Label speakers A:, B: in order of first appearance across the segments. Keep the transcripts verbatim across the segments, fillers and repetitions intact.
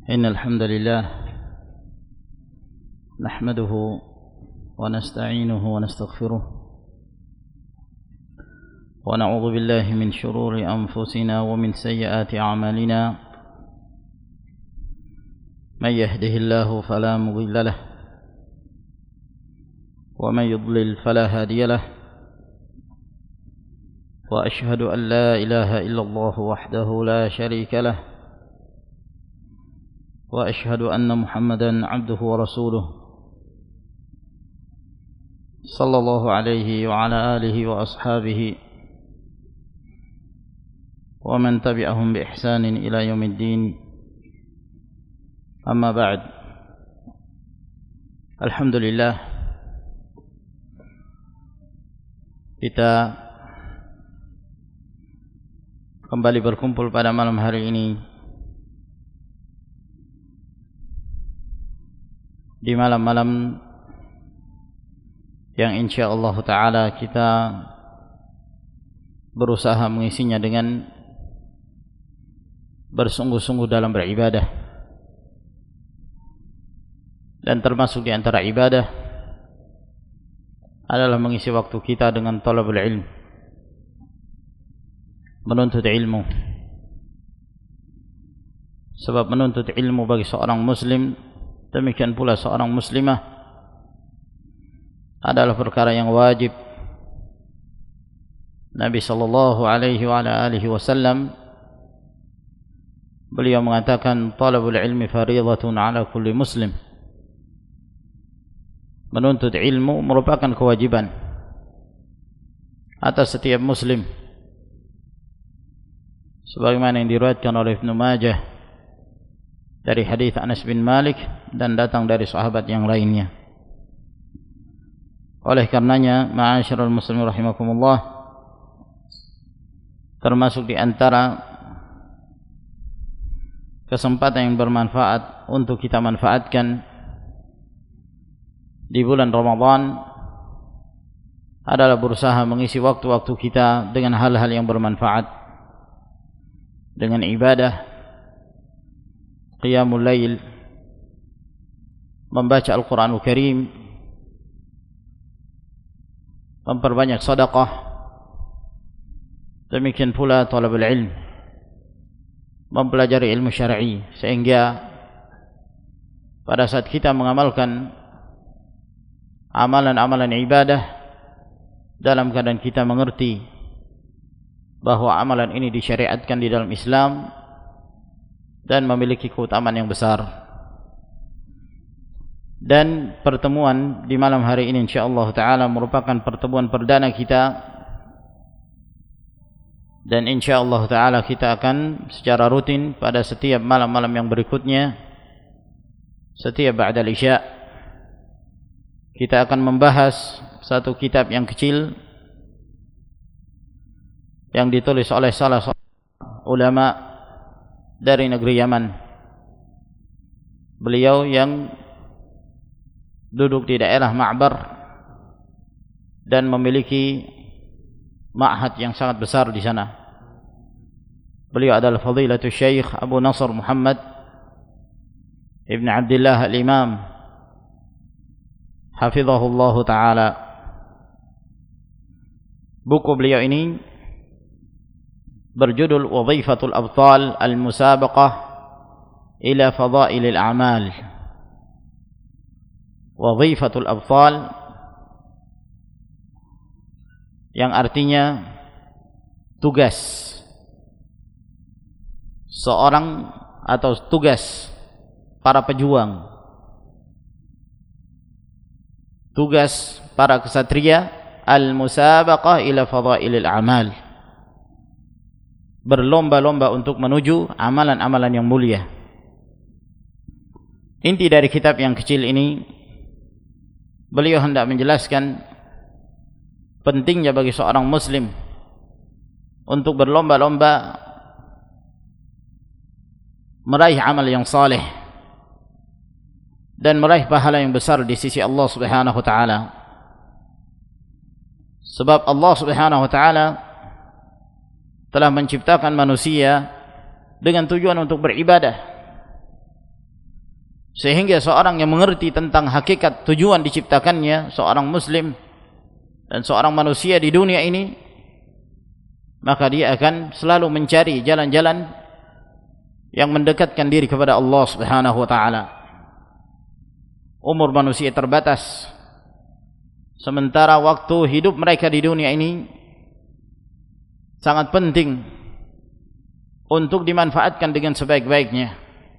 A: إن الحمد لله نحمده ونستعينه ونستغفره ونعوذ بالله من شرور أنفسنا ومن سيئات أعمالنا من يهده الله فلا مضل له ومن يضلل فلا هادي له وأشهد أن لا إله إلا الله وحده لا شريك له وأشهد أن محمدا عبده ورسوله صلى الله عليه وعلى آله وأصحابه ومن تبعهم بإحسان إلى يوم الدين. أما بعد, Alhamdulillah kita kembali berkumpul pada malam hari ini di malam-malam yang insyaallah ta'ala kita berusaha mengisinya dengan bersungguh-sungguh dalam beribadah, dan termasuk di antara ibadah adalah mengisi waktu kita dengan talabul ilm, menuntut ilmu. Sebab menuntut ilmu bagi seorang muslim, demikian pula seorang muslimah, adalah perkara yang wajib. Nabi sallallahu alaihi wa ala alihi wasallam beliau mengatakan, talabul ilmi fariidatun ala kulli muslim. Menuntut ilmu merupakan kewajiban atas setiap muslim, sebagaimana yang diriwayatkan oleh Ibnu Majah dari hadis Anas bin Malik dan datang dari sahabat yang lainnya. Oleh karenanya, ma'asyiral muslimin rahimakumullah, termasuk di antara kesempatan yang bermanfaat untuk kita manfaatkan di bulan Ramadan adalah berusaha mengisi waktu-waktu kita dengan hal-hal yang bermanfaat, dengan ibadah, qiyamul lail, membaca Al-Quranul Karim, memperbanyak sedekah, demikian pula talabul ilm, mempelajari ilmu syar'i, sehingga pada saat kita mengamalkan amalan-amalan ibadah dalam keadaan kita mengerti bahwa amalan ini disyariatkan di dalam Islam dan memiliki keutamaan yang besar. Dan pertemuan di malam hari ini insyaallah ta'ala merupakan pertemuan perdana kita, dan insyaallah ta'ala kita akan secara rutin pada setiap malam-malam yang berikutnya, setiap ba'dal isya, kita akan membahas satu kitab yang kecil yang ditulis oleh salah seorang ulama dari negeri Yaman. Beliau yang duduk di daerah Ma'bar dan memiliki ma'had yang sangat besar di sana. Beliau adalah Fadilatul Syekh Abu Nasr Muhammad Ibn Abdullah Al-Imam, hafizahullah ta'ala. Buku beliau ini berjudul Wadhifatul Abtal Al-Musabaqah ila Fadailil A'mal. Wadhifatul Abtal, yang artinya tugas seorang atau tugas para pejuang, tugas para kesatria, al-musabaqah ila fadailil a'mal, berlomba-lomba untuk menuju amalan-amalan yang mulia. Inti dari kitab yang kecil ini, beliau hendak menjelaskan pentingnya bagi seorang muslim untuk berlomba-lomba meraih amal yang saleh dan meraih pahala yang besar di sisi Allah Subhanahu wa taala. Sebab Allah Subhanahu wa taala telah menciptakan manusia dengan tujuan untuk beribadah, Sehingga seorang yang mengerti tentang hakikat tujuan diciptakannya seorang muslim dan seorang manusia di dunia ini, maka dia akan selalu mencari jalan-jalan yang mendekatkan diri kepada Allah Subhanahu wa taala. Umur manusia terbatas, sementara waktu hidup mereka di dunia ini sangat penting untuk dimanfaatkan dengan sebaik-baiknya.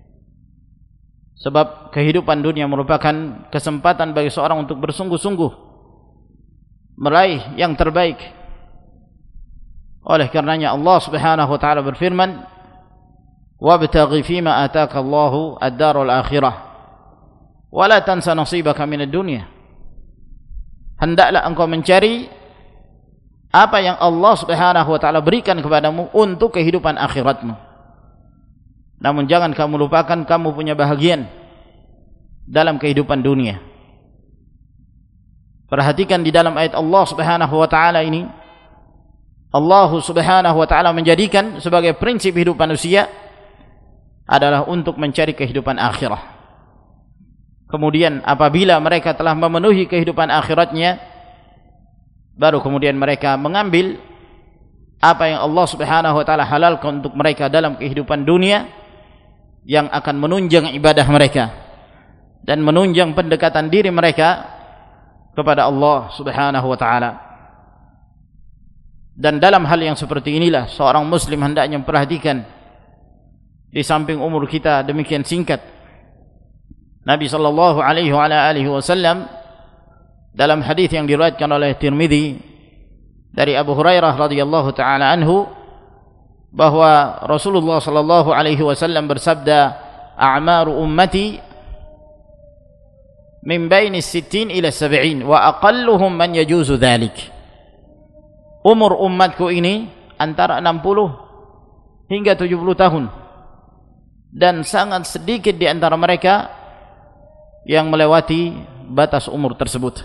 A: Sebab kehidupan dunia merupakan kesempatan bagi seorang untuk bersungguh-sungguh meraih yang terbaik. Oleh karenanya Allah Subhanahu wa taala berfirman, "Wabtaghi fima ataka Allahu ad-darul akhirah, wa la tansa nasibaka minad dunya." Hendaklah engkau mencari apa yang Allah Subhanahu wa taala berikan kepadamu untuk kehidupan akhiratmu. Namun jangan kamu lupakan kamu punya bahagian dalam kehidupan dunia. Perhatikan di dalam ayat Allah Subhanahu wa taala ini, Allah Subhanahu wa taala menjadikan sebagai prinsip hidup manusia adalah untuk mencari kehidupan akhirah. Kemudian apabila mereka telah memenuhi kehidupan akhiratnya, baru kemudian mereka mengambil apa yang Allah Subhanahu wa taala halalkan untuk mereka dalam kehidupan dunia, yang akan menunjang ibadah mereka dan menunjang pendekatan diri mereka kepada Allah Subhanahu wa taala. Dan dalam hal yang seperti inilah seorang muslim hendaknya memperhatikan, di samping umur kita demikian singkat, Nabi sallallahu alaihi wasallam dalam hadis yang diriwayatkan oleh Tirmidzi dari Abu Hurairah radhiyallahu taala anhu, bahwa Rasulullah sallallahu alaihi wasallam bersabda, "A'maru ummati min baini sittin ila sab'in wa aqalluhum man yajuzu dhalik." Umur umatku ini antara enam puluh hingga tujuh puluh tahun, dan sangat sedikit di antara mereka yang melewati batas umur tersebut.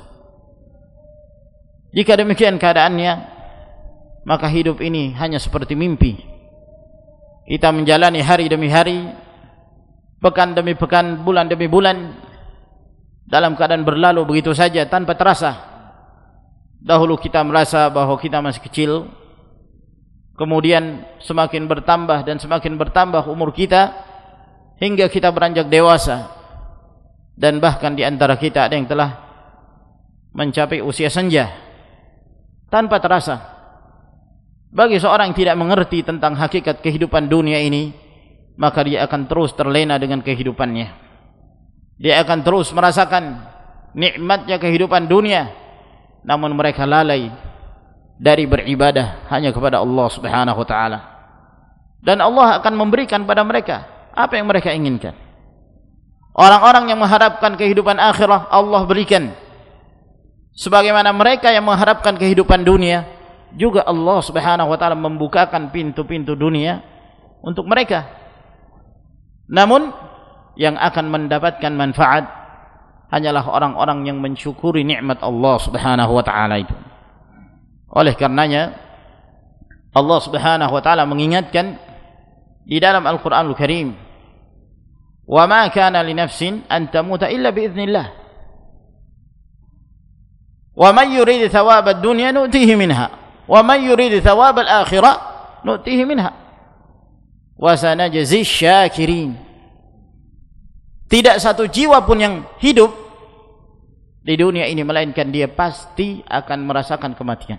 A: Jika demikian keadaannya, maka hidup ini hanya seperti mimpi. Kita menjalani hari demi hari, pekan demi pekan, bulan demi bulan, dalam keadaan berlalu begitu saja tanpa terasa. Dahulu kita merasa bahwa kita masih kecil, kemudian semakin bertambah dan semakin bertambah umur kita hingga kita beranjak dewasa, dan bahkan di antara kita ada yang telah mencapai usia senja tanpa terasa. Bagi seorang yang tidak mengerti tentang hakikat kehidupan dunia ini, maka dia akan terus terlena dengan kehidupannya. Dia akan terus merasakan nikmatnya kehidupan dunia, namun mereka lalai dari beribadah hanya kepada Allah Subhanahu wa taala. Dan Allah akan memberikan pada mereka apa yang mereka inginkan. Orang-orang yang mengharapkan kehidupan akhirah, Allah berikan. Sebagaimana mereka yang mengharapkan kehidupan dunia, juga Allah Subhanahu wa taala membukakan pintu-pintu dunia untuk mereka. Namun yang akan mendapatkan manfaat hanyalah orang-orang yang mensyukuri nikmat Allah Subhanahu wa taala itu. Oleh karenanya Allah Subhanahu wa taala mengingatkan di dalam Al-Qur'anul Karim, "Wa ma kana li nafsin an tamuta illa bi idznillah. Wa man yurid thawaba ad-dunya nu'tihi minha. Wa man yurid thawab al-akhirah nu'tihi minha wa sanajzi syakirin." Tidak satu jiwa pun yang hidup di dunia ini melainkan dia pasti akan merasakan kematian.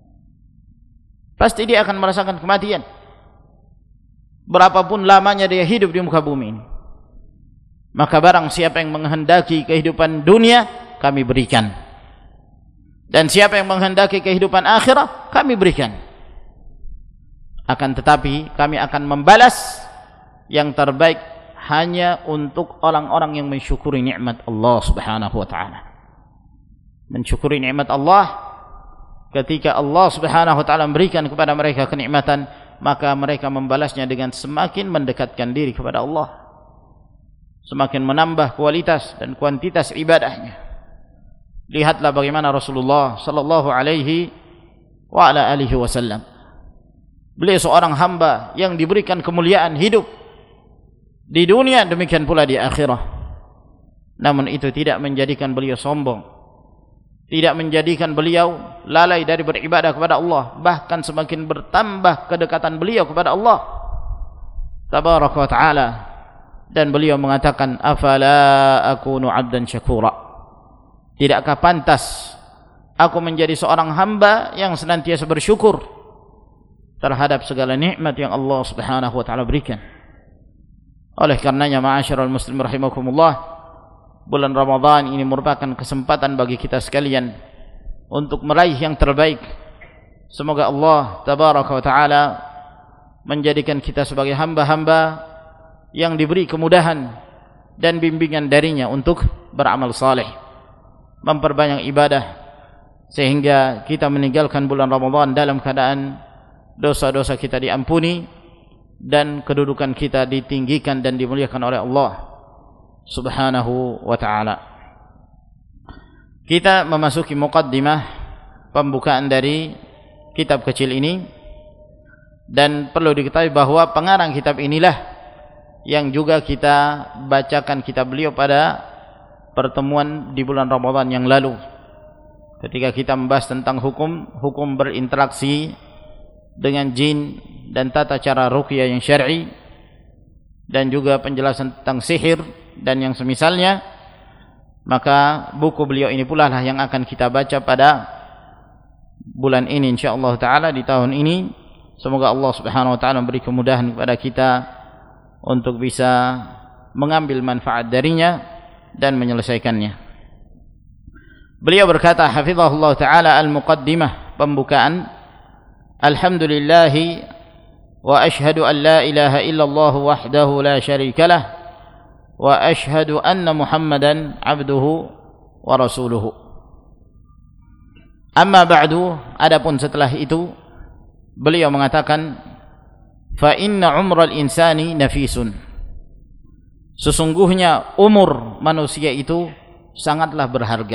A: Pasti dia akan merasakan kematian, berapapun lamanya dia hidup di muka bumi ini. Maka barang siapa yang menghendaki kehidupan dunia, kami berikan. Dan siapa yang menghendaki kehidupan akhirah, kami berikan. Akan tetapi kami akan membalas yang terbaik hanya untuk orang-orang yang mensyukuri nikmat Allah Subhanahu wa taala. Mensyukuri nikmat Allah, ketika Allah Subhanahu wa taala memberikan kepada mereka kenikmatan, maka mereka membalasnya dengan semakin mendekatkan diri kepada Allah, semakin menambah kualitas dan kuantitas ibadahnya. Lihatlah bagaimana Rasulullah sallallahu alaihi wa ala alihi wasallam. Beliau seorang hamba yang diberikan kemuliaan hidup di dunia, demikian pula di akhirah. namun itu tidak menjadikan beliau sombong, tidak menjadikan beliau lalai dari beribadah kepada Allah, bahkan semakin bertambah kedekatan beliau kepada Allah tabaraka wa ta'ala. Dan beliau mengatakan, afala akunu abdan syakura, tidakkah pantas aku menjadi seorang hamba yang senantiasa bersyukur terhadap segala nikmat yang Allah subhanahu wa ta'ala berikan. Oleh karenanya ma'asyiral muslim rahimakumullah, bulan Ramadan ini merupakan kesempatan bagi kita sekalian untuk meraih yang terbaik. Semoga Allah tabaraka wa ta'ala menjadikan kita sebagai hamba-hamba yang diberi kemudahan dan bimbingan darinya untuk beramal saleh, memperbanyak ibadah, sehingga kita meninggalkan bulan Ramadan dalam keadaan dosa-dosa kita diampuni dan kedudukan kita ditinggikan dan dimuliakan oleh Allah subhanahu wa ta'ala. Kita memasuki muqaddimah, pembukaan dari kitab kecil ini, dan perlu diketahui bahwa pengarang kitab inilah yang juga kita bacakan kitab beliau pada pertemuan di bulan Ramadan yang lalu, ketika kita membahas tentang hukum hukum berinteraksi dengan jin dan tata cara ruqyah yang syar'i, dan juga penjelasan tentang sihir dan yang semisalnya. Maka buku beliau ini pula lah yang akan kita baca pada bulan ini insyaallah taala, di tahun ini. Semoga Allah subhanahu wa ta'ala memberi kemudahan kepada kita untuk bisa mengambil manfaat darinya dan menyelesaikannya. Beliau berkata hafizahullah ta'ala, al-muqaddimah, pembukaan, alhamdulillahi wa ashhadu an la ilaha illallah wahdahu la syarika lah wa ashhadu anna muhammadan abduhu wa rasuluhu. Amma ba'du, adapun setelah itu beliau mengatakan, fa inna umral insani nafisun, sesungguhnya umur manusia itu sangatlah berharga.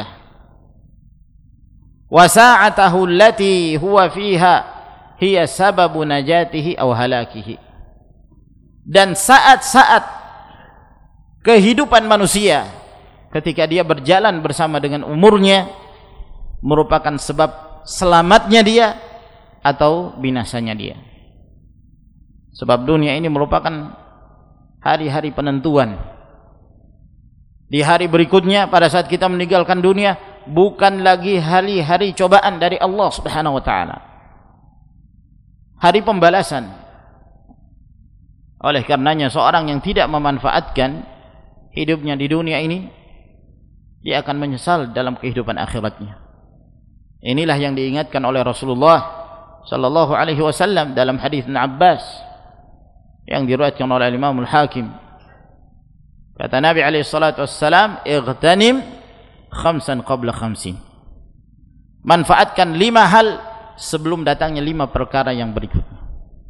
A: Wa sa'atahu allati huwa fiha hiya sababu najatihi aw halakihi, dan saat-saat kehidupan manusia ketika dia berjalan bersama dengan umurnya merupakan sebab selamatnya dia atau binasanya dia. Sebab dunia ini merupakan hari-hari penentuan. Di hari berikutnya, pada saat kita meninggalkan dunia, bukan lagi hari-hari cobaan dari Allah subhanahu wa ta'ala, hari pembalasan. Oleh karenanya seorang yang tidak memanfaatkan hidupnya di dunia ini, dia akan menyesal dalam kehidupan akhiratnya. Inilah yang diingatkan oleh Rasulullah sallallahu alaihi wasallam dalam hadis Ibn Abbas yang diriwayatkan oleh Imam Al-Hakim. Kata Nabi alaihi salatu wassalam, "Ightanim khamsan qabla khamsin." Manfaatkan lima hal sebelum datangnya lima perkara yang berikutnya.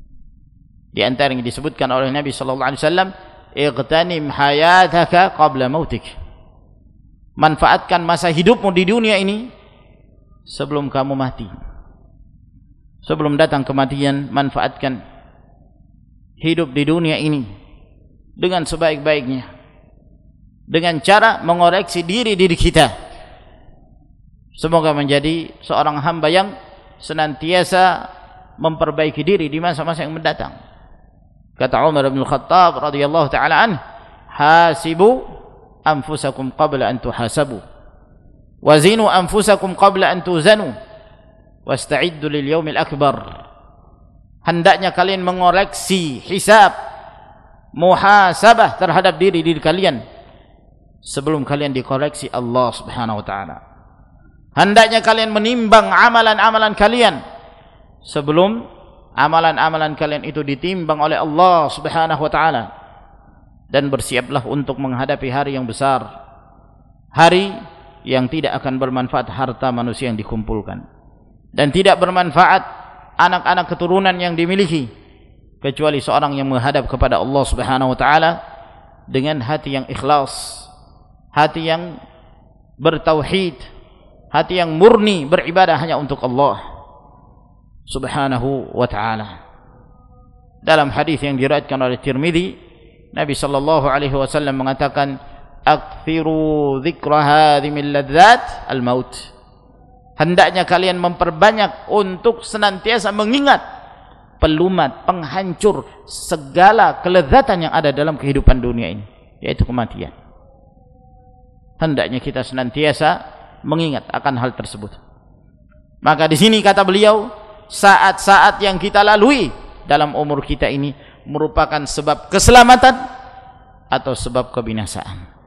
A: Di antara yang disebutkan oleh Nabi sallallahu alaihi wasallam, "Ightanim hayataka qabla mautik." Manfaatkan masa hidupmu di dunia ini sebelum kamu mati. Sebelum datang kematian, manfaatkan hidup di dunia ini dengan sebaik-baiknya, dengan cara mengoreksi diri-diri kita. Semoga menjadi seorang hamba yang senantiasa memperbaiki diri di masa-masa yang mendatang. Kata Umar bin Khattab radhiyallahu ta'ala anhu, "Hasibu anfusakum qabla an tuhasabu, wazinu anfusakum qabla an tuzanu, wasta'iddu lil yaumil akbar." Hendaknya kalian mengoreksi hisab, muhasabah terhadap diri-diri kalian sebelum kalian dikoreksi Allah subhanahu wa ta'ala. Hendaknya kalian menimbang amalan-amalan kalian sebelum amalan-amalan kalian itu ditimbang oleh Allah subhanahu wa ta'ala. Dan bersiaplah untuk menghadapi hari yang besar, hari yang tidak akan bermanfaat harta manusia yang dikumpulkan, dan tidak bermanfaat anak-anak keturunan yang dimiliki, kecuali seorang yang menghadap kepada Allah subhanahu wa ta'ala dengan hati yang ikhlas, hati yang bertauhid, hati yang murni beribadah hanya untuk Allah subhanahu wa ta'ala. Dalam hadis yang diriwayatkan oleh Tirmidzi, Nabi sallallahu alaihi wasallam mengatakan, akthiru dzikra hadhimil ladzat al-maut. Hendaknya kalian memperbanyak untuk senantiasa mengingat pelumat, penghancur segala kelezatan yang ada dalam kehidupan dunia ini, yaitu kematian. Hendaknya kita senantiasa mengingat akan hal tersebut. Maka di sini kata beliau, saat-saat yang kita lalui dalam umur kita ini merupakan sebab keselamatan atau sebab kebinasaan.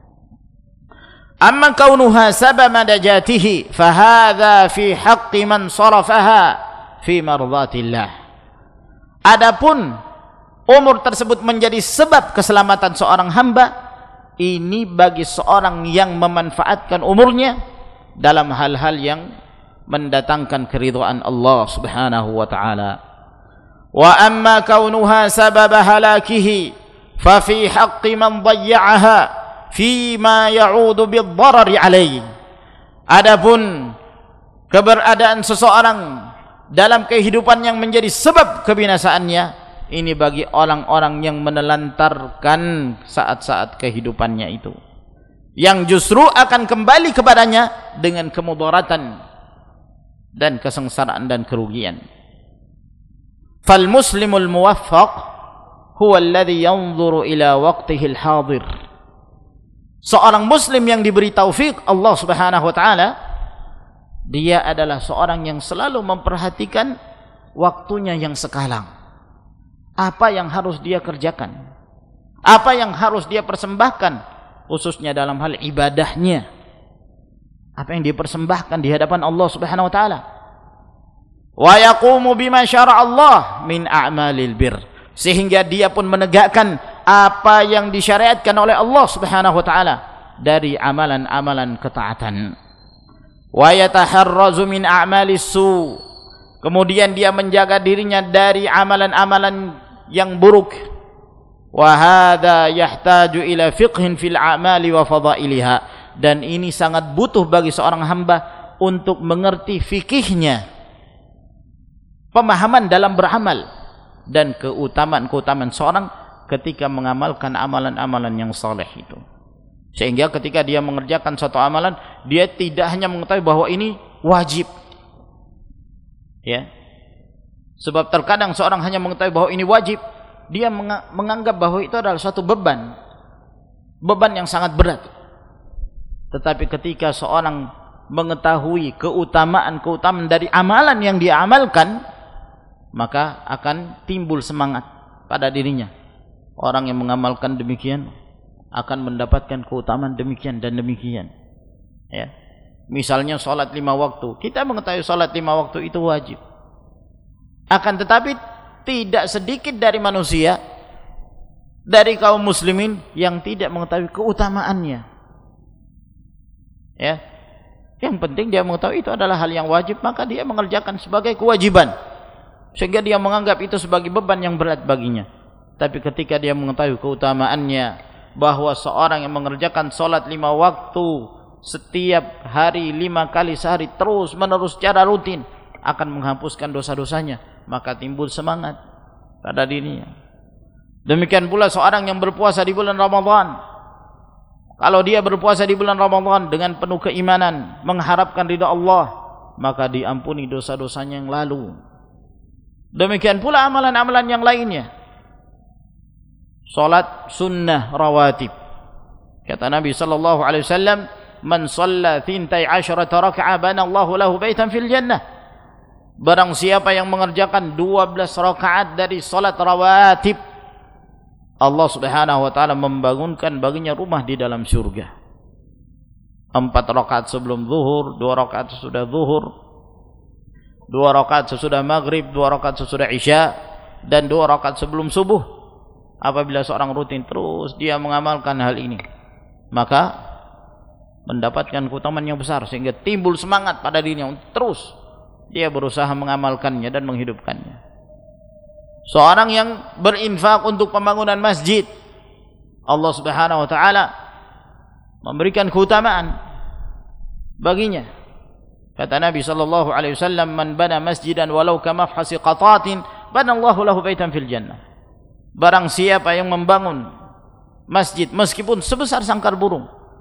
A: Amma kaunuha sababa najatihi fahadha fi haqqi man sarafaha fi mardatillah. Adapun umur tersebut menjadi sebab keselamatan seorang hamba, ini bagi seorang yang memanfaatkan umurnya dalam hal-hal yang mendatangkan keridhaan Allah Subhanahu wa taala. Wa amma kaunuha sababa halakihi fa fi haqqi man dhayya'aha fima ya'udu bid-darari alaihi. Adapun keberadaan seseorang dalam kehidupan yang menjadi sebab kebinasaannya, ini bagi orang-orang yang menelantarkan saat-saat kehidupannya itu, yang justru akan kembali kepadanya dengan kemudaratan dan kesengsaraan dan kerugian. Fal muslimul muwaffaq huwa alladhi yanzuru ila waqtihi al-hadir. Seorang muslim yang diberi taufik Allah Subhanahu wa taala, dia adalah seorang yang selalu memperhatikan waktunya yang sekarang. Apa yang harus dia kerjakan? Apa yang harus dia persembahkan, khususnya dalam hal ibadahnya? Apa yang dipersembahkan di hadapan Allah Subhanahu wa taala? Wa yaqumu bima syara'a Allah min a'malil bir. Sehingga dia pun menegakkan apa yang disyariatkan oleh Allah Subhanahu wa taala dari amalan-amalan ketaatan. Wa yataharrazu min a'malis su. Kemudian dia menjaga dirinya dari amalan-amalan yang buruk. Wa hadza yahtaju ila fiqhin fil a'mali wa fadailiha. Dan ini sangat butuh bagi seorang hamba untuk mengerti fikihnya, pemahaman dalam beramal, dan keutamaan-keutamaan seorang ketika mengamalkan amalan-amalan yang saleh itu. Sehingga ketika dia mengerjakan suatu amalan, dia tidak hanya mengetahui bahwa ini wajib, ya. Sebab terkadang seorang hanya mengetahui bahwa ini wajib, dia menganggap bahwa itu adalah suatu beban, beban yang sangat berat. Tetapi ketika seorang mengetahui keutamaan-keutamaan dari amalan yang dia amalkan, maka akan timbul semangat pada dirinya. Orang yang mengamalkan demikian akan mendapatkan keutamaan demikian dan demikian, ya. Misalnya salat lima waktu, kita mengetahui salat lima waktu itu wajib. Akan tetapi tidak sedikit dari manusia, dari kaum muslimin, yang tidak mengetahui keutamaannya, ya. Yang penting dia mengetahui itu adalah hal yang wajib, maka dia mengerjakan sebagai kewajiban, sehingga dia menganggap itu sebagai beban yang berat baginya. Tapi ketika dia mengetahui keutamaannya, bahwa seorang yang mengerjakan salat lima waktu setiap hari, lima kali sehari, terus menerus secara rutin, akan menghapuskan dosa-dosanya, maka timbul semangat pada dirinya. Demikian pula seorang yang berpuasa di bulan Ramadan, kalau dia berpuasa di bulan Ramadan dengan penuh keimanan, mengharapkan ridha Allah, maka diampuni dosa-dosanya yang lalu. Demikian pula amalan-amalan yang lainnya. Salat sunnah rawatib. Kata Nabi sallallahu alaihi wasallam, "Man shalla thintai asyrata raka'ah bana Allahu lahu baitan fil jannah." Barang siapa yang mengerjakan dua belas rakaat dari salat rawatib, Allah Subhanahu wa taala membangunkan baginya rumah di dalam surga. Empat rakaat sebelum zuhur, dua rakaat sesudah zuhur, dua rakaat sesudah maghrib, dua rakaat sesudah isya, dan dua rakaat sebelum subuh. Apabila seorang rutin terus dia mengamalkan hal ini, maka mendapatkan keutamaan yang besar, sehingga timbul semangat pada dirinya untuk terus dia berusaha mengamalkannya dan menghidupkannya. Seorang yang berinfak untuk pembangunan masjid, Allah Subhanahu wa taala memberikan keutamaan baginya. Kata Nabi sallallahu alaihi wasallam, "Man bana masjidan walau kamafhasi qatatin, bana Allahu lahu baitan fil jannah." Barang siapa yang membangun masjid meskipun sebesar sangkar burung,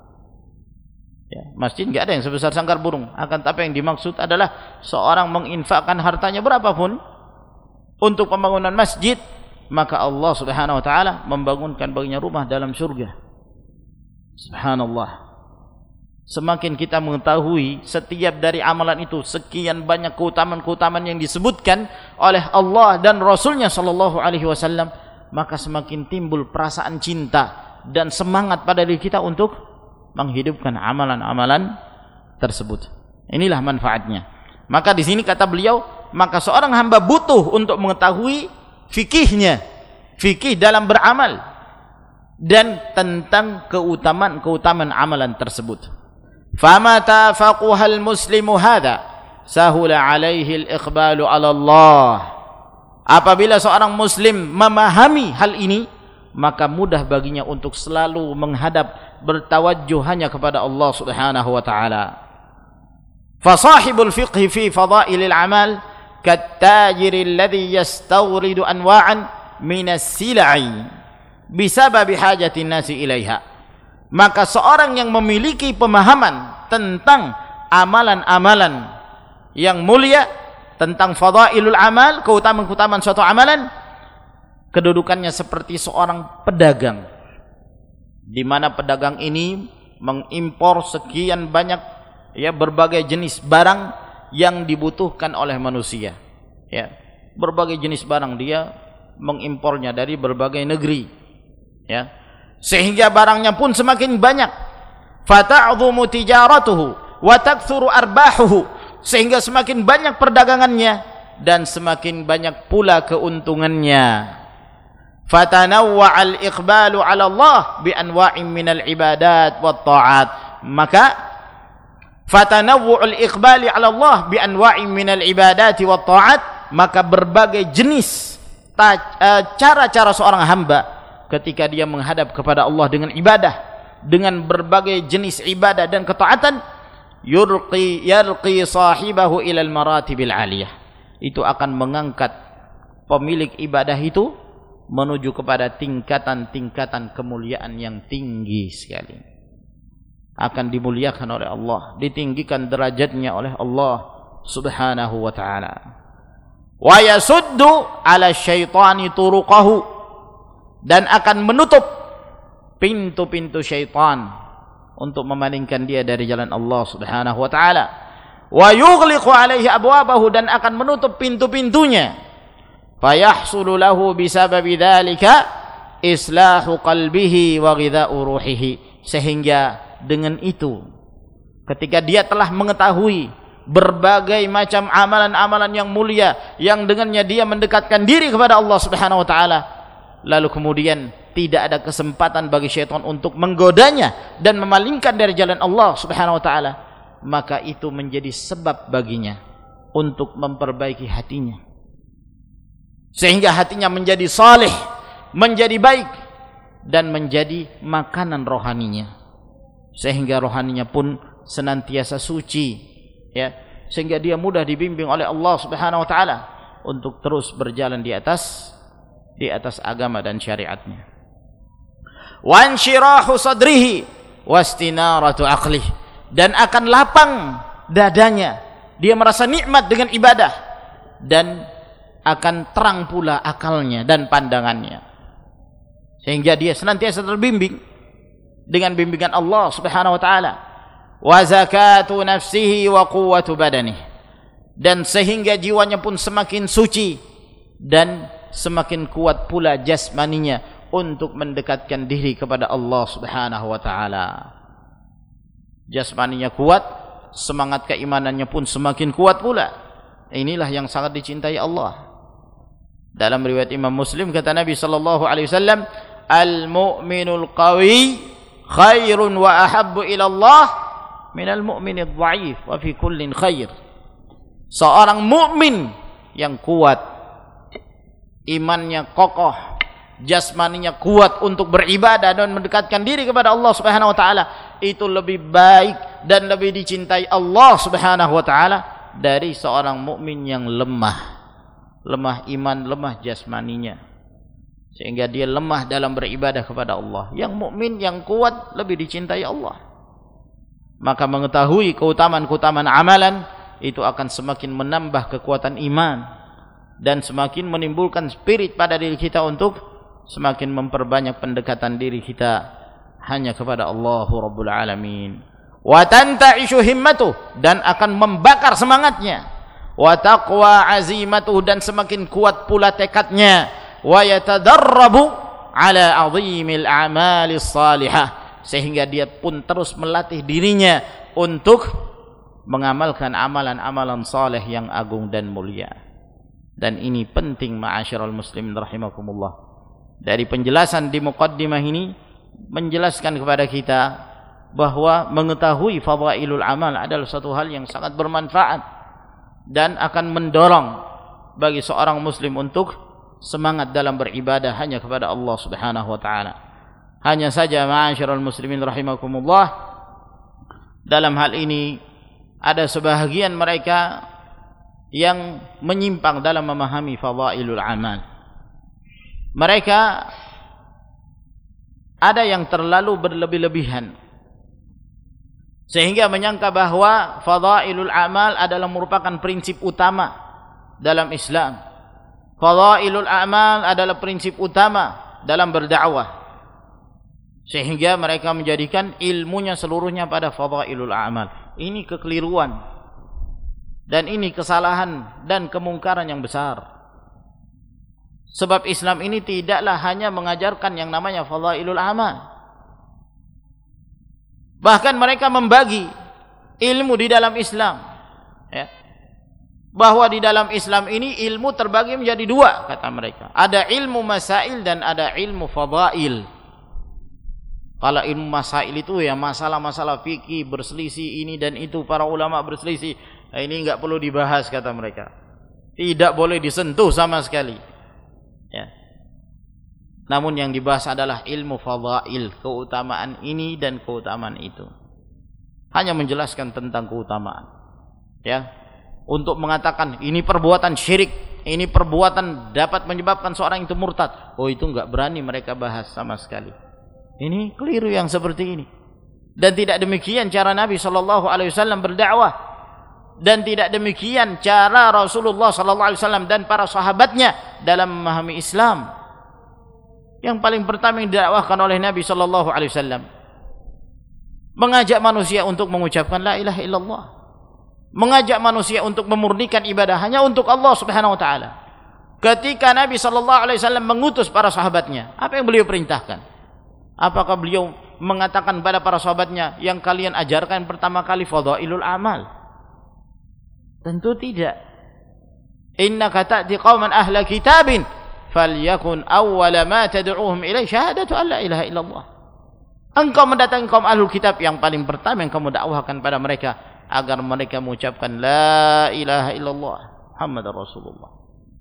A: Ya, masjid enggak ada yang sebesar sangkar burung, akan tapi yang dimaksud adalah seorang menginfakkan hartanya berapapun untuk pembangunan masjid, maka Allah Subhanahu wa taala membangunkan baginya rumah dalam surga. Subhanallah. Semakin kita mengetahui setiap dari amalan itu sekian banyak keutamaan-keutamaan yang disebutkan oleh Allah dan Rasulnya sallallahu alaihi wasallam, maka semakin timbul perasaan cinta dan semangat pada diri kita untuk menghidupkan amalan-amalan tersebut. Inilah manfaatnya. Maka di sini kata beliau, maka seorang hamba butuh untuk mengetahui fikihnya, fikih dalam beramal dan tentang keutamaan-keutamaan amalan tersebut. فَمَتَى فَقُهَ الْمُسْلِمُ هَذَا سَهُلَ عَلَيْهِ الْإِقْبَالُ عَلَى اللَّهِ. Apabila seorang muslim memahami hal ini, maka mudah baginya untuk selalu menghadap, bertawajjuh hanya kepada Allah Subhanahu wa taala. فَصَاحِبُ الْفِقْهِ فِي فَضَائِلِ الْعَمَالِ كَالتَّاجِرِ الَّذِي يَسْتَوْرِدُ أَنْوَاعًا مِنَ السِّلَعِ بِسَبَبِ حَاجَةِ النَّاسِ إِلَيْهَا. Maka seorang yang memiliki pemahaman tentang amalan-amalan yang mulia, tentang fadailul amal, keutamaan-keutamaan suatu amalan, kedudukannya seperti seorang pedagang, di mana pedagang ini mengimpor sekian banyak ya berbagai jenis barang yang dibutuhkan oleh manusia. Ya, berbagai jenis barang dia mengimpornya dari berbagai negeri. Ya. Sehingga barangnya pun semakin banyak. Fata'dhumu tijaratuhu wa takthuru arbahuhu, sehingga semakin banyak perdagangannya dan semakin banyak pula keuntungannya. Fatanawwa'al iqbalu 'ala Allah bi anwa'in minal ibadat wat ta'at. Maka fatanawwa'ul iqbali 'ala Allah bi anwa'in minal ibadati wat ta'at, maka berbagai jenis cara-cara seorang hamba ketika dia menghadap kepada Allah dengan ibadah, dengan berbagai jenis ibadah dan ketaatan, yurqi yarqi sahibahu ilal maratibil aliyah, itu akan mengangkat pemilik ibadah itu menuju kepada tingkatan-tingkatan kemuliaan yang tinggi sekali. Akan dimuliakan oleh Allah, ditinggikan derajatnya oleh Allah Subhanahu wa taala. Wa yasuddu 'ala syaitani turuqahu, dan akan menutup pintu-pintu syaitan untuk memalingkan dia dari jalan Allah Subhanahu wa taala. Wa yughliqu 'alaihi abwabahu, dan akan menutup pintu-pintunya. Fayahsulu lahu bisababi dzalika islahu qalbihi wa ghidha'u ruhihi, sehingga dengan itu ketika dia telah mengetahui berbagai macam amalan-amalan yang mulia yang dengannya dia mendekatkan diri kepada Allah Subhanahu wa taala, lalu kemudian tidak ada kesempatan bagi syaitan untuk menggodanya dan memalingkan dari jalan Allah Subhanahu wa taala, maka itu menjadi sebab baginya untuk memperbaiki hatinya, sehingga hatinya menjadi saleh, menjadi baik, dan menjadi makanan rohaninya, sehingga rohaninya pun senantiasa suci, ya, sehingga dia mudah dibimbing oleh Allah Subhanahu wa taala untuk terus berjalan di atas di atas agama dan syariatnya. Wa anshirahu sadrihi wastinaratu aqlih, dan akan lapang dadanya, dia merasa nikmat dengan ibadah, dan akan terang pula akalnya dan pandangannya, sehingga dia senantiasa terbimbing dengan bimbingan Allah Subhanahu wa taala. Wa zakatu nafsihi wa quwwatu badanih, dan sehingga jiwanya pun semakin suci dan semakin kuat pula jasmaninya untuk mendekatkan diri kepada Allah Subhanahu wa taala. Jasmaninya kuat, semangat keimanannya pun semakin kuat pula. Inilah yang sangat dicintai Allah. Dalam riwayat Imam Muslim kata Nabi sallallahu alaihi wasallam, al-mu'minul qawi khairun wa ahabbu ila Allah minal mu'minidh dhaif wa fi kullin khair. Seorang mukmin yang kuat, imannya kokoh, jasmaninya kuat untuk beribadah dan mendekatkan diri kepada Allah Subhanahu wa taala, itu lebih baik dan lebih dicintai Allah Subhanahu wa taala dari seorang mukmin yang lemah, lemah iman, lemah jasmaninya, sehingga dia lemah dalam beribadah kepada Allah. Yang mukmin yang kuat lebih dicintai Allah. maka mengetahui keutamaan-keutamaan amalan itu akan semakin menambah kekuatan iman dan semakin menimbulkan spirit pada diri kita untuk semakin memperbanyak pendekatan diri kita hanya kepada Allah Rabbul Alamin. Wa tanta'ishu himmatuh, dan akan membakar semangatnya. Wa taqwa azimatuh, dan semakin kuat pula tekadnya. Wa yatadarrabu ala azimil a'malis salihah, sehingga dia pun terus melatih dirinya untuk mengamalkan amalan-amalan saleh yang agung dan mulia. Dan ini penting ma'asyiral muslimin rahimakumullah. Dari penjelasan di muqaddimah ini menjelaskan kepada kita bahwa mengetahui fadailul amal adalah satu hal yang sangat bermanfaat dan akan mendorong bagi seorang muslim untuk semangat dalam beribadah hanya kepada Allah Subhanahu wa taala. Hanya saja ma'asyiral muslimin rahimakumullah, dalam hal ini ada sebahagian mereka yang menyimpang dalam memahami fadailul amal. Mereka ada yang terlalu berlebih-lebihan sehingga menyangka bahwa fadailul amal adalah merupakan prinsip utama dalam Islam. Fadailul amal adalah prinsip utama dalam berdakwah, sehingga mereka menjadikan ilmunya seluruhnya pada fadailul amal. Ini kekeliruan dan ini kesalahan dan kemungkaran yang besar. Sebab Islam ini tidaklah hanya mengajarkan yang namanya fadailul amal. Bahkan mereka membagi ilmu di dalam Islam, ya. Bahwa di dalam Islam ini ilmu terbagi menjadi dua, kata mereka. Ada ilmu masail dan ada ilmu fadail. Kalau ilmu masail itu ya masalah-masalah fikih, berselisih ini dan itu, para ulama berselisih, nah, ini enggak perlu dibahas, kata mereka. Tidak boleh disentuh sama sekali. Ya. Namun yang dibahas adalah ilmu fadail, keutamaan ini dan keutamaan itu. Hanya menjelaskan tentang keutamaan. Ya. Untuk mengatakan ini perbuatan syirik, ini perbuatan dapat menyebabkan seorang itu murtad, oh itu enggak berani mereka bahas sama sekali. Ini keliru yang seperti ini. Dan tidak demikian cara Nabi sallallahu alaihi wasallam berdakwah, dan tidak demikian cara Rasulullah sallallahu alaihi wasallam dan para sahabatnya dalam memahami Islam. Yang paling pertama yang didakwahkan oleh Nabi sallallahu alaihi wasallam mengajak manusia untuk mengucapkan la ilaha illallah, mengajak manusia untuk memurnikan ibadah hanya untuk Allah Subhanahu wa taala. Ketika Nabi sallallahu alaihi wasallam mengutus para sahabatnya, apa yang beliau perintahkan? Apakah beliau mengatakan pada para sahabatnya, yang kalian ajarkan pertama kali fadailul amal? Tentu tidak. Innaka ta'ti qauman ahla kitabin falyakun awwala ma tad'uuhum ilaihi syahadatu an la ilaha illallah. Engkau mendatangi kaum ahlul kitab, yang paling pertama yang kamu dakwahkan pada mereka agar mereka mengucapkan la ilaha illallah Muhammadar Rasulullah.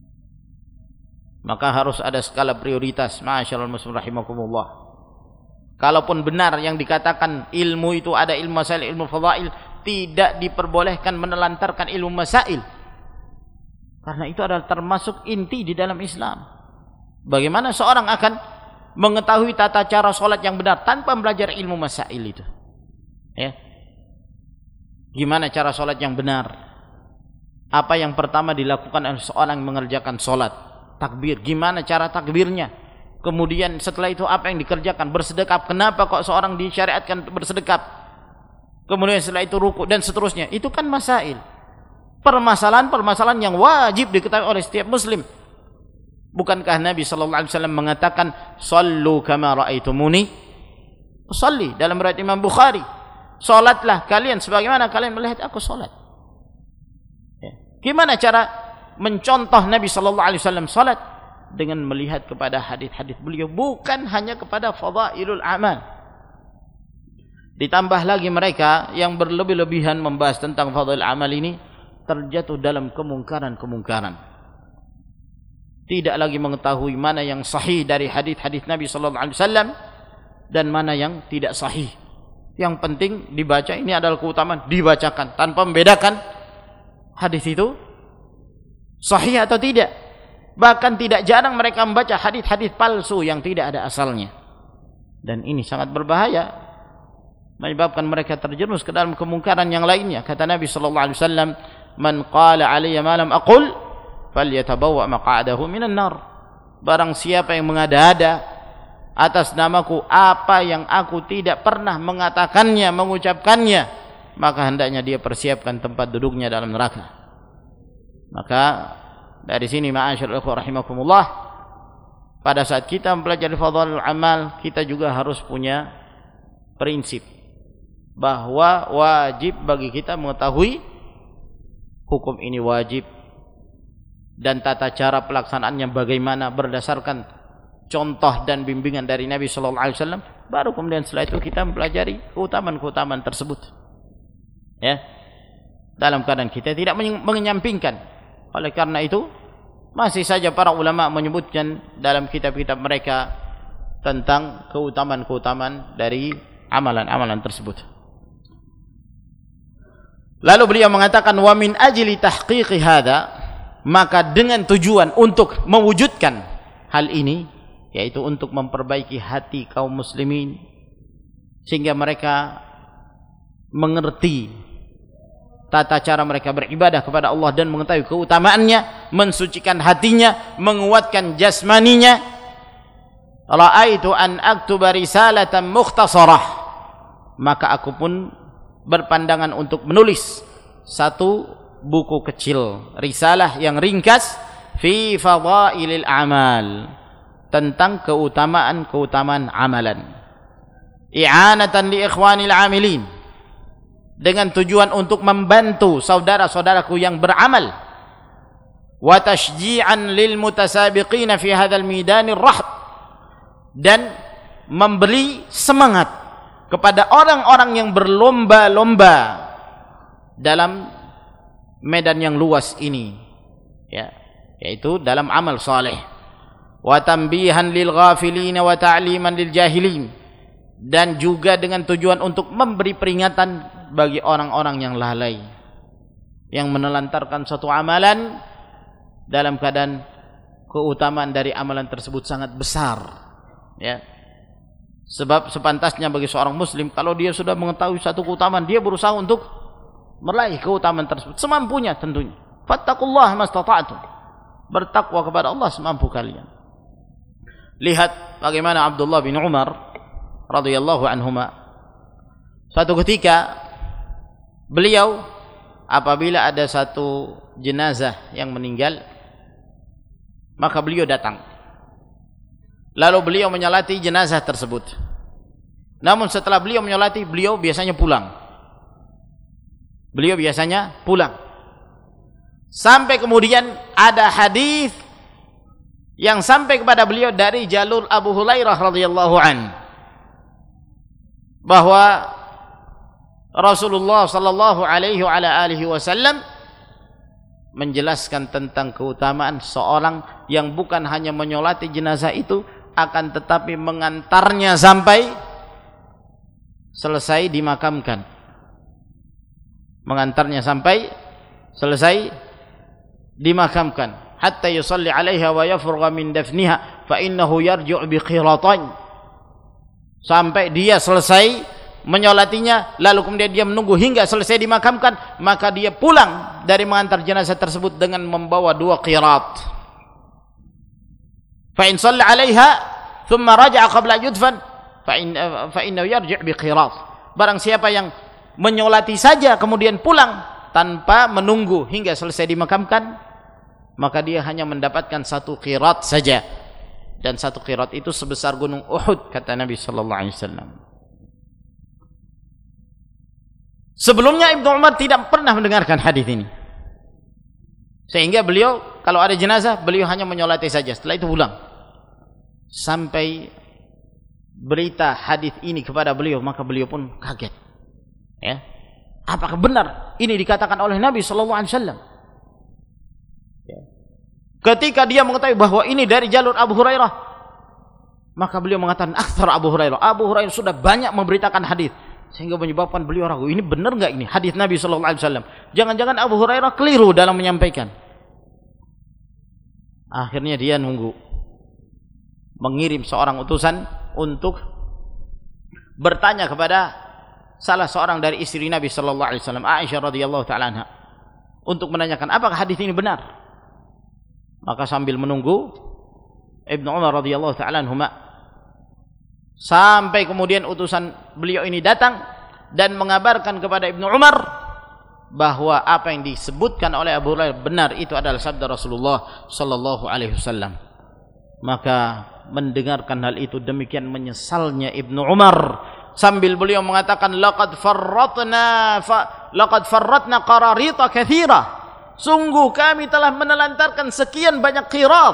A: Maka harus ada skala prioritas, ma'asyiral muslimin rahimakumullah. Kalaupun benar yang dikatakan ilmu itu ada ilmu masail, ilmu fadail, tidak diperbolehkan menelantarkan ilmu masail, karena itu adalah termasuk inti di dalam Islam. Bagaimana seorang akan mengetahui tata cara sholat yang benar tanpa belajar ilmu masail itu? Ya. Gimana cara sholat yang benar? Apa yang pertama dilakukan oleh seorang yang mengerjakan sholat? Takbir. Gimana cara takbirnya? Kemudian setelah itu apa yang dikerjakan? Bersedekap. Kenapa kok seorang disyariatkan bersedekap? Kemudian setelah itu ruku dan seterusnya. Itu kan masail. Permasalahan-permasalahan yang wajib diketahui oleh setiap muslim. Bukankah Nabi sallallahu alaihi wasallam mengatakan sallu kama raaitumuni usalli, dalam riwayat Imam Bukhari, salatlah kalian sebagaimana kalian melihat aku salat. Ya. Gimana cara mencontoh Nabi sallallahu alaihi wasallam salat? Dengan melihat kepada hadis-hadis beliau, bukan hanya kepada fadailul amal. Ditambah lagi mereka yang berlebih-lebihan membahas tentang fadail amal ini terjatuh dalam kemungkaran-kemungkaran. Tidak lagi mengetahui mana yang sahih dari hadis-hadis Nabi sallallahu alaihi wasallam dan mana yang tidak sahih. Yang penting dibaca, ini adalah keutamaan, dibacakan tanpa membedakan hadis itu sahih atau tidak. Bahkan tidak jarang mereka membaca hadis-hadis palsu yang tidak ada asalnya. Dan ini sangat berbahaya. menyebabkan mereka terjerumus ke dalam kemungkaran yang lainnya. Kata Nabi sallallahu alaihi wasallam, "Man qala 'alayya ma lam aqul falyatabawwa maq'adahu minan nar." Barang siapa yang mengada-ada atas namaku apa yang aku tidak pernah mengatakannya, mengucapkannya, maka hendaknya dia persiapkan tempat duduknya dalam neraka. Maka dari sini ma'asyiral ikhwah rahimakumullah, pada saat kita mempelajari fadhalul amal, kita juga harus punya prinsip bahwa wajib bagi kita mengetahui hukum ini wajib dan tata cara pelaksanaannya bagaimana berdasarkan contoh dan bimbingan dari Nabi sallallahu alaihi wasallam. Baru kemudian setelah itu kita mempelajari keutamaan-keutamaan tersebut, ya, dalam keadaan kita tidak menyampingkan. Oleh karena itu masih saja para ulama menyebutkan dalam kitab-kitab mereka tentang keutamaan-keutamaan dari amalan-amalan tersebut. Lalu beliau mengatakan, wa min ajli tahqiqi hadza, maka dengan tujuan untuk mewujudkan hal ini, yaitu untuk memperbaiki hati kaum muslimin sehingga mereka mengerti tata cara mereka beribadah kepada Allah dan mengetahui keutamaannya, mensucikan hatinya, menguatkan jasmaninya. Ra'aitu an aktuba risalatan mukhtasarah, maka aku pun berpandangan untuk menulis satu buku kecil, risalah yang ringkas, fi fadailil amal, tentang keutamaan-keutamaan amalan, i'anatan li ikhwanil amilin, dengan tujuan untuk membantu saudara-saudaraku yang beramal, wa tashji'an lil mutasabiqina fi hadzal midanir rahb, dan memberi semangat kepada orang-orang yang berlomba-lomba dalam medan yang luas ini, ya, yaitu dalam amal saleh. Wa tanbihan lil ghafilin wa ta'liman lil jahilin, dan juga dengan tujuan untuk memberi peringatan bagi orang-orang yang lalai, yang menelantarkan suatu amalan dalam keadaan keutamaan dari amalan tersebut sangat besar, ya. Sebab sepantasnya bagi seorang muslim, kalau dia sudah mengetahui satu keutamaan, dia berusaha untuk meraih keutamaan tersebut semampunya tentunya. Fattaqullaha mastata'tum, bertakwa kepada Allah semampu kalian. Lihat bagaimana Abdullah bin Umar radhiyallahu anhuma, suatu ketika beliau apabila ada satu jenazah yang meninggal, maka beliau datang, lalu beliau menyolati jenazah tersebut. Namun setelah beliau menyolati, beliau biasanya pulang. Beliau biasanya pulang. Sampai kemudian ada hadis yang sampai kepada beliau dari jalur Abu Hurairah radhiyallahu an, bahwa Rasulullah sallallahu alaihi wa ala alihi wasallam menjelaskan tentang keutamaan seorang yang bukan hanya menyolati jenazah itu, akan tetapi mengantarnya sampai selesai dimakamkan, mengantarnya sampai selesai dimakamkan, hatta yusalli alaiha wa yafrugha min dafniha fa innahu yarji'u bi qiratan, sampai dia selesai menyolatinya, lalu kemudian dia menunggu hingga selesai dimakamkan, maka dia pulang dari mengantar jenazah tersebut dengan membawa dua qirat. Fa in shalla 'alaiha thumma raja'a qabla yudfan fa in fa innahu yarji' bi qirat. Barang siapa yang menyolati saja kemudian pulang tanpa menunggu hingga selesai dimakamkan, maka dia hanya mendapatkan satu qirat saja, dan satu qirat itu sebesar gunung Uhud, kata Nabi sallallahu alaihi wasallam. Sebelumnya Ibnu Umar tidak pernah mendengarkan hadis ini, sehingga beliau kalau ada jenazah beliau hanya menyolati saja, setelah itu pulang. Sampai berita hadis ini kepada beliau, maka beliau pun kaget, ya, apakah benar ini dikatakan oleh Nabi sallallahu alaihi wasallam? Ketika dia mengetahui bahwa ini dari jalur Abu Hurairah, maka beliau mengatakan aktsar Abu Hurairah, Abu Hurairah sudah banyak memberitakan hadis, sehingga menyebabkan beliau ragu, ini benar enggak ini hadis Nabi sallallahu alaihi wasallam? Jangan-jangan Abu Hurairah keliru dalam menyampaikan. Akhirnya dia nunggu, mengirim seorang utusan untuk bertanya kepada salah seorang dari istri Nabi sallallahu alaihi wasallam, Aisyah radhiyallahu taala anha, untuk menanyakan apakah hadis ini benar. Maka sambil menunggu Ibnu Umar radhiyallahu taala anhuma sampai kemudian utusan beliau ini datang dan mengabarkan kepada Ibnu Umar bahwa apa yang disebutkan oleh Abu Hurairah benar, itu adalah sabda Rasulullah sallallahu alaihi wasallam. Maka mendengarkan hal itu demikian menyesalnya Ibnu Umar sambil beliau mengatakan laqad farratna fa laqad farratna qararita katsira, sungguh kami telah menelantarkan sekian banyak qirat,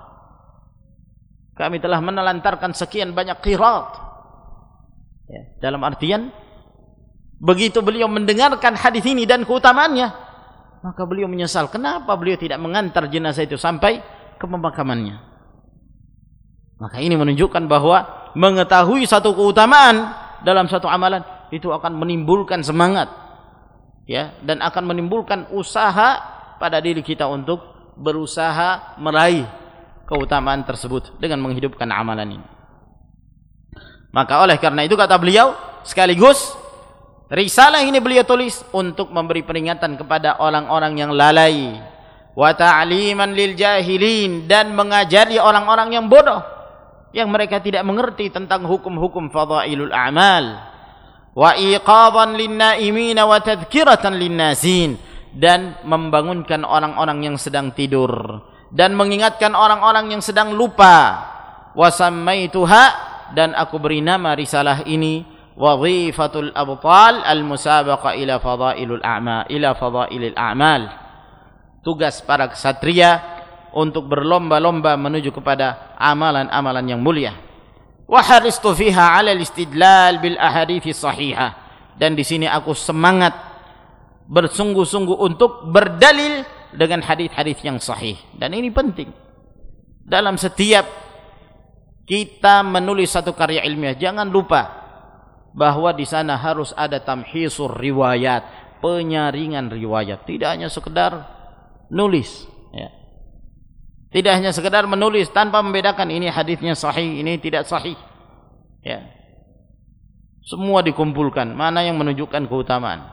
A: kami telah menelantarkan sekian banyak qirat, ya, dalam artian begitu beliau mendengarkan hadis ini dan keutamaannya, maka beliau menyesal kenapa beliau tidak mengantar jenazah itu sampai ke pemakamannya. Maka ini menunjukkan bahwa mengetahui satu keutamaan dalam satu amalan itu akan menimbulkan semangat, ya, dan akan menimbulkan usaha pada diri kita untuk berusaha meraih keutamaan tersebut dengan menghidupkan amalan ini. Maka oleh karena itu kata beliau, sekaligus risalah ini beliau tulis untuk memberi peringatan kepada orang-orang yang lalai, wa ta'liman lil jahilin, dan mengajari orang-orang yang bodoh, yang mereka tidak mengerti tentang hukum-hukum fadailul a'mal, wa iqadan lin naimin wa tadhkiratan lin nasin, dan membangunkan orang-orang yang sedang tidur dan mengingatkan orang-orang yang sedang lupa. Wa sammaituha, dan aku beri nama risalah ini Wadhifatul Abtal al-Musabaqa ila Fadailul A'mal, ila Fadailil A'mal, tugas para ksatria untuk berlomba-lomba menuju kepada amalan-amalan yang mulia. Wa haristu fiha 'ala al-istidlal bil ahadithi sahihah, dan di sini aku semangat bersungguh-sungguh untuk berdalil dengan hadis-hadis yang sahih. Dan ini penting dalam setiap kita menulis satu karya ilmiah. Jangan lupa bahwa di sana harus ada tamhisur riwayat, penyaringan riwayat, tidak hanya sekedar nulis, ya. Tidak hanya sekedar menulis tanpa membedakan ini hadisnya sahih, ini tidak sahih, ya. Semua dikumpulkan, mana yang menunjukkan keutamaan.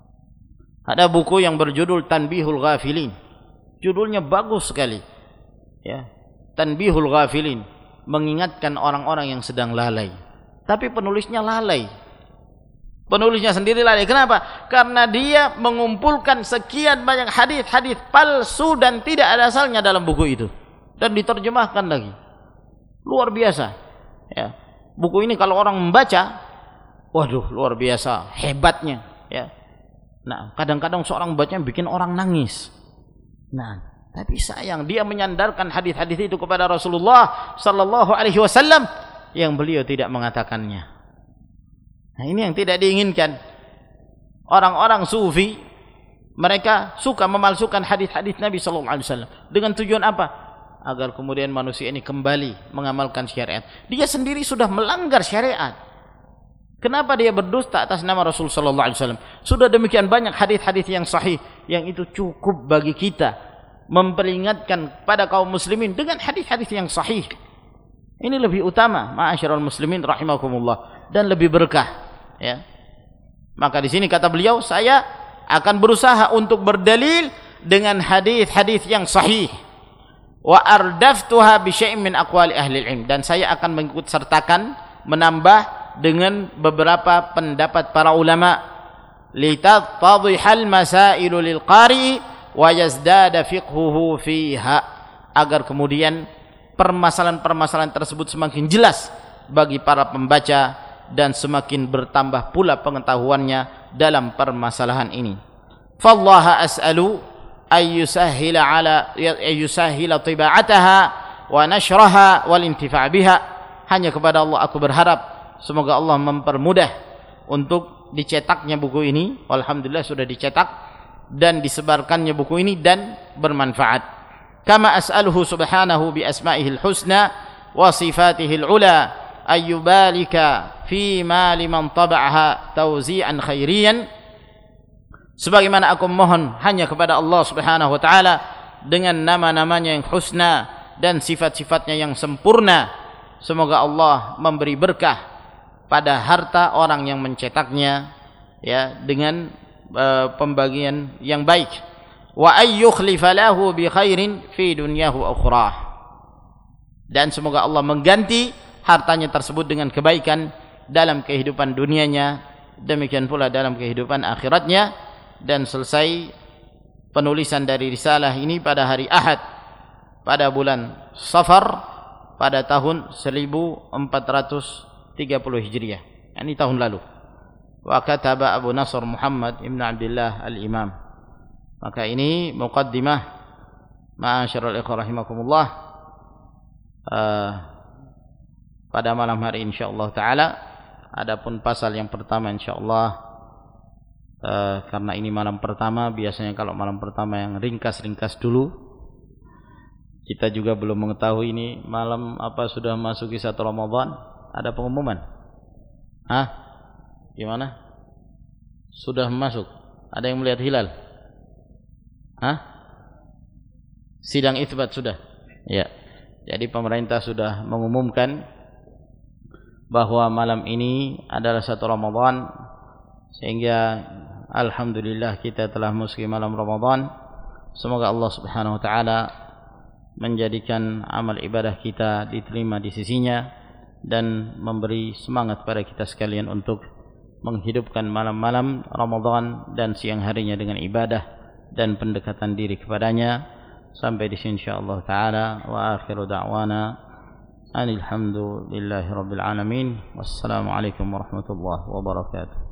A: Ada buku yang berjudul Tanbihul Ghafilin, judulnya bagus sekali, ya. Tanbihul Ghafilin, mengingatkan orang-orang yang sedang lalai. Tapi penulisnya lalai, penulisnya sendiri lalai. Kenapa? Karena dia mengumpulkan sekian banyak hadis-hadis palsu dan tidak ada asalnya dalam buku itu, dan diterjemahkan lagi. Luar biasa, ya. Buku ini kalau orang membaca, waduh, luar biasa hebatnya, ya. Nah, kadang-kadang seorang membacanya bikin orang nangis. Nah, tapi sayang dia menyandarkan hadis-hadis itu kepada Rasulullah sallallahu alaihi wasallam yang beliau tidak mengatakannya. Nah, ini yang tidak diinginkan. Orang-orang sufi, mereka suka memalsukan hadis-hadis Nabi sallallahu alaihi wasallam dengan tujuan apa? Agar kemudian manusia ini kembali mengamalkan syariat. Dia sendiri sudah melanggar syariat. Kenapa dia berdusta atas nama Rasul sallallahu alaihi wasallam? Sudah demikian banyak hadis-hadis yang sahih, yang itu cukup bagi kita memperingatkan pada kaum muslimin dengan hadis-hadis yang sahih. Ini lebih utama, ma'asyiral muslimin rahimakumullah, dan lebih berkah, ya. Maka di sini kata beliau, saya akan berusaha untuk berdalil dengan hadis-hadis yang sahih. Wa ardaftuha bi syai'in min aqwali ahli ilm, dan saya akan mengikut sertakan, menambah dengan beberapa pendapat para ulama, litattadhihal masailu lil qari wa yazdada fiqhuhu fiha, agar kemudian permasalahan-permasalahan tersebut semakin jelas bagi para pembaca dan semakin bertambah pula pengetahuannya dalam permasalahan ini. Fallaha as'alu ayyusahhila ala ayyusahhila tiba'ataha wa nashraha wal intifa' biha. Hanya kepada Allah aku berharap semoga Allah mempermudah untuk dicetaknya buku ini. Alhamdulillah sudah dicetak dan disebarkannya buku ini dan bermanfaat. Kama as'aluhu subhanahu bi asma'ihil husna wa sifatihil ula ayyubalika fi ma liman taba'aha tawzi'an khairiyan, sebagaimana aku mohon hanya kepada Allah subhanahu wa ta'ala dengan nama-namanya yang husna dan sifat-sifatnya yang sempurna, semoga Allah memberi berkah pada harta orang yang mencetaknya, ya, dengan uh, pembagian yang baik. Wa ayyukhlifa lahu bi khairin fi dunyahu ukhrah. Dan semoga Allah mengganti hartanya tersebut dengan kebaikan dalam kehidupan dunianya, demikian pula dalam kehidupan akhiratnya. Dan selesai penulisan dari risalah ini pada hari Ahad pada bulan Safar pada tahun seribu empat ratus tiga puluh Hijriah, ini tahun lalu. Wa kataba Abu Nasr Muhammad ibn Abdullah al-Imam. Maka ini muqaddimah, ma'asyiral ikhwah rahimakumullah, uh, pada malam hari insyaallah taala. Adapun pasal yang pertama insyaallah, Uh, karena ini malam pertama, biasanya kalau malam pertama yang ringkas-ringkas dulu. Kita juga belum mengetahui ini malam apa sudah masuki satu Ramadan. Ada pengumuman? Hah? Gimana? Sudah masuk? Ada yang melihat hilal? Hah? Sidang itsbat sudah? Ya. Jadi pemerintah sudah mengumumkan bahwa malam ini adalah satu Ramadan, sehingga alhamdulillah kita telah masuki malam Ramadan. Semoga Allah Subhanahu wa taala menjadikan amal ibadah kita diterima di sisinya dan memberi semangat pada kita sekalian untuk menghidupkan malam-malam Ramadan dan siang harinya dengan ibadah dan pendekatan diri kepadanya. Sampai di sini insyaallah taala, wa akhiru da'wana alhamdulillahi rabbil alamin. Wassalamu alaikum warahmatullahi wabarakatuh.